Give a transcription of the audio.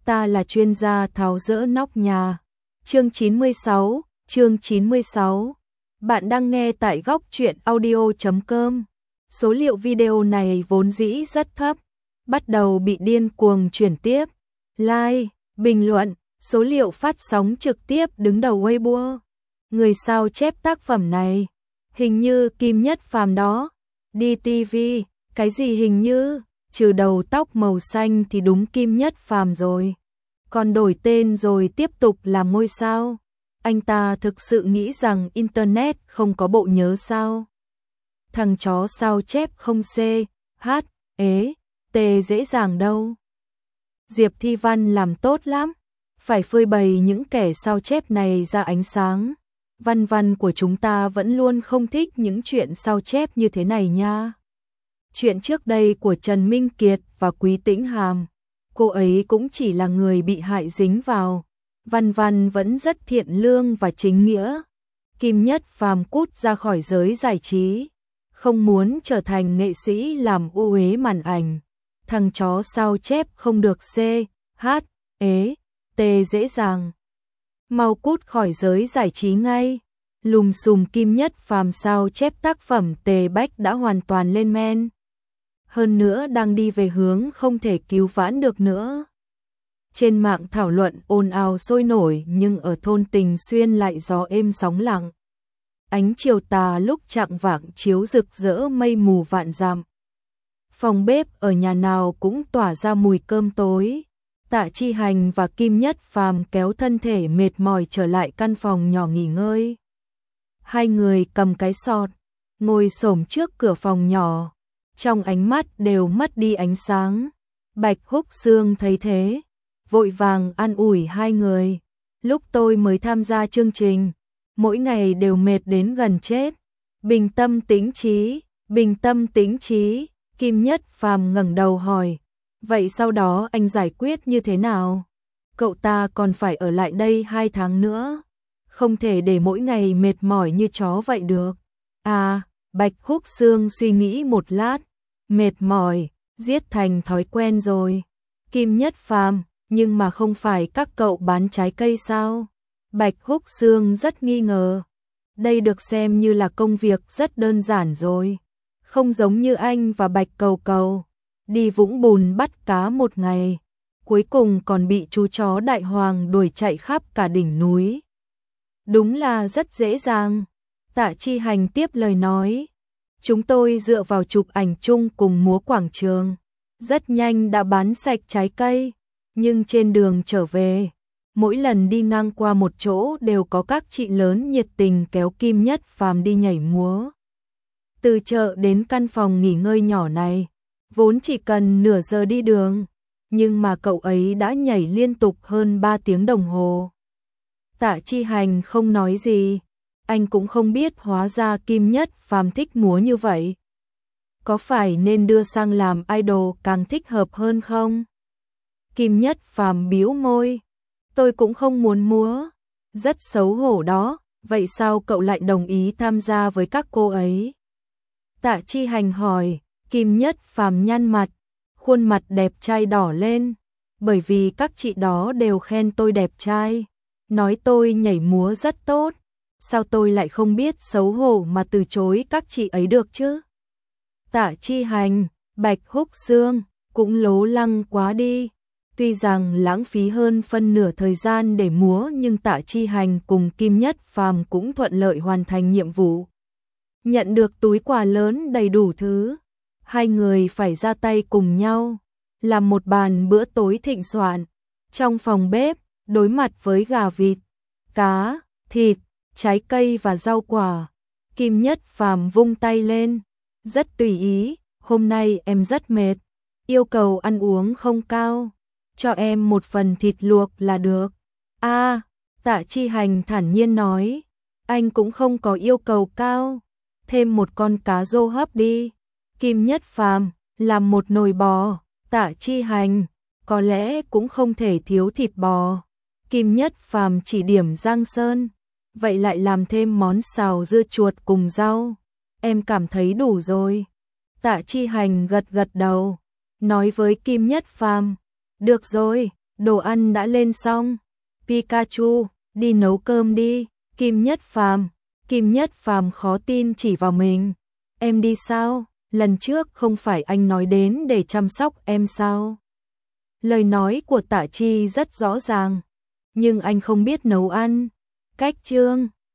ta là chuyên gia tháo dỡ nóc nhà. Chương 96. Bạn đang nghe tại góc truyện audio.com. Số liệu video này vốn dĩ rất thấp, bắt đầu bị điên cuồng chuyển tiếp. Like, bình luận, số liệu phát sóng trực tiếp đứng đầu Weibo. Người sao chép tác phẩm này? Hình như Kim Nhất Phàm đó. Đi TV, cái gì hình như, trừ đầu tóc màu xanh thì đúng Kim Nhất Phàm rồi. Còn đổi tên rồi tiếp tục làm ngôi sao. Anh ta thực sự nghĩ rằng Internet không có bộ nhớ sao? Thằng chó sao chép không C, H, ế, T dễ dàng đâu. Diệp Thi Văn làm tốt lắm, phải phơi bày những kẻ sao chép này ra ánh sáng. Văn văn của chúng ta vẫn luôn không thích những chuyện sao chép như thế này nha. Chuyện trước đây của Trần Minh Kiệt và Quý Tĩnh Hàm, cô ấy cũng chỉ là người bị hại dính vào. Văn văn vẫn rất thiện lương và chính nghĩa. Kim Nhất Phàm cút ra khỏi giới giải trí, không muốn trở thành nghệ sĩ làm ô uế màn ảnh. Thằng chó sao chép không được C, H, ế, T dễ dàng. Mau cút khỏi giới giải trí ngay. Lùm xùm Kim Nhất Phàm sao chép tác phẩm Tề Bách đã hoàn toàn lên men. Hơn nữa đang đi về hướng không thể cứu vãn được nữa. Trên mạng thảo luận ồn ào sôi nổi, nhưng ở thôn Tình Xuyên lại gió êm sóng lặng. Ánh chiều tà lúc chạng vạng chiếu rực rỡ mây mù vạn dặm. Phòng bếp ở nhà nào cũng tỏa ra mùi cơm tối. Tạ Chi Hành và Kim Nhất Phàm kéo thân thể mệt mỏi trở lại căn phòng nhỏ nghỉ ngơi. Hai người cầm cái sọt, ngồi xổm trước cửa phòng nhỏ, trong ánh mắt đều mất đi ánh sáng. Bạch Húc Xương thấy thế, vội vàng an ủi hai người. Lúc tôi mới tham gia chương trình, mỗi ngày đều mệt đến gần chết. Bình tâm tĩnh trí, bình tâm tĩnh trí. Kim Nhất Phàm ngẩng đầu hỏi, vậy sau đó anh giải quyết như thế nào? Cậu ta còn phải ở lại đây 2 tháng nữa, không thể để mỗi ngày mệt mỏi như chó vậy được. À, Bạch Húc Xương suy nghĩ một lát, mệt mỏi, giết thành thói quen rồi. Kim Nhất Phàm, nhưng mà không phải các cậu bán trái cây sao? Bạch Húc Xương rất nghi ngờ. Đây được xem như là công việc rất đơn giản rồi. Không giống như anh và Bạch Cầu Cầu, đi Vũng Bùn bắt cá một ngày, cuối cùng còn bị chú chó Đại Hoàng đuổi chạy khắp cả đỉnh núi. Đúng là rất dễ dàng. Tạ Chi Hành tiếp lời nói. Chúng tôi dựa vào chụp ảnh chung cùng múa quảng trường, rất nhanh đã bán sạch trái cây. Nhưng trên đường trở về, mỗi lần đi ngang qua một chỗ đều có các chị lớn nhiệt tình kéo Kim Nhất Phàm đi nhảy múa. Từ chợ đến căn phòng nghỉ ngơi nhỏ này, vốn chỉ cần nửa giờ đi đường, nhưng mà cậu ấy đã nhảy liên tục hơn 3 tiếng đồng hồ. Tạ Chi Hành không nói gì, anh cũng không biết hóa ra Kim Nhất Phàm thích múa như vậy. Có phải nên đưa sang làm idol càng thích hợp hơn không? Kim Nhất Phàm bĩu môi, tôi cũng không muốn múa, rất xấu hổ đó, vậy sao cậu lại đồng ý tham gia với các cô ấy? Tạ Chi Hành hỏi. Kim Nhất Phàm nhăn mặt, khuôn mặt đẹp trai đỏ lên, bởi vì các chị đó đều khen tôi đẹp trai, nói tôi nhảy múa rất tốt, sao tôi lại không biết xấu hổ mà từ chối các chị ấy được chứ? Tạ Chi Hành, Bạch Húc Xương, cũng lố lăng quá đi. Tuy rằng lãng phí hơn phân nửa thời gian để múa, nhưng Tạ Chi Hành cùng Kim Nhất Phàm cũng thuận lợi hoàn thành nhiệm vụ. Nhận được túi quà lớn đầy đủ thứ, hai người phải ra tay cùng nhau, làm một bàn bữa tối thịnh soạn. Trong phòng bếp, đối mặt với gà vịt, cá, thịt, trái cây và rau quả, Kim Nhất Phàm vung tay lên, rất tùy ý, hôm nay em rất mệt, yêu cầu ăn uống không cao, cho em một phần thịt luộc là được. À, Tạ Chi Hành thản nhiên nói, anh cũng không có yêu cầu cao, thêm một con cá rô hấp đi. Kim Nhất Phàm, làm một nồi bò. Tạ Chi Hành, có lẽ cũng không thể thiếu thịt bò. Kim Nhất Phàm chỉ điểm Giang Sơn, vậy lại làm thêm món xào dưa chuột cùng rau. Em cảm thấy đủ rồi. Tạ Chi Hành gật gật đầu, nói với Kim Nhất Phàm, được rồi, Đồ ăn đã lên xong. Pikachu, đi nấu cơm đi. Kim Nhất Phàm khó tin chỉ vào mình. Em đi sao? Lần trước không phải anh nói đến để chăm sóc em sao? Lời nói của Tạ Chi rất rõ ràng, nhưng anh không biết nấu ăn. Cách chương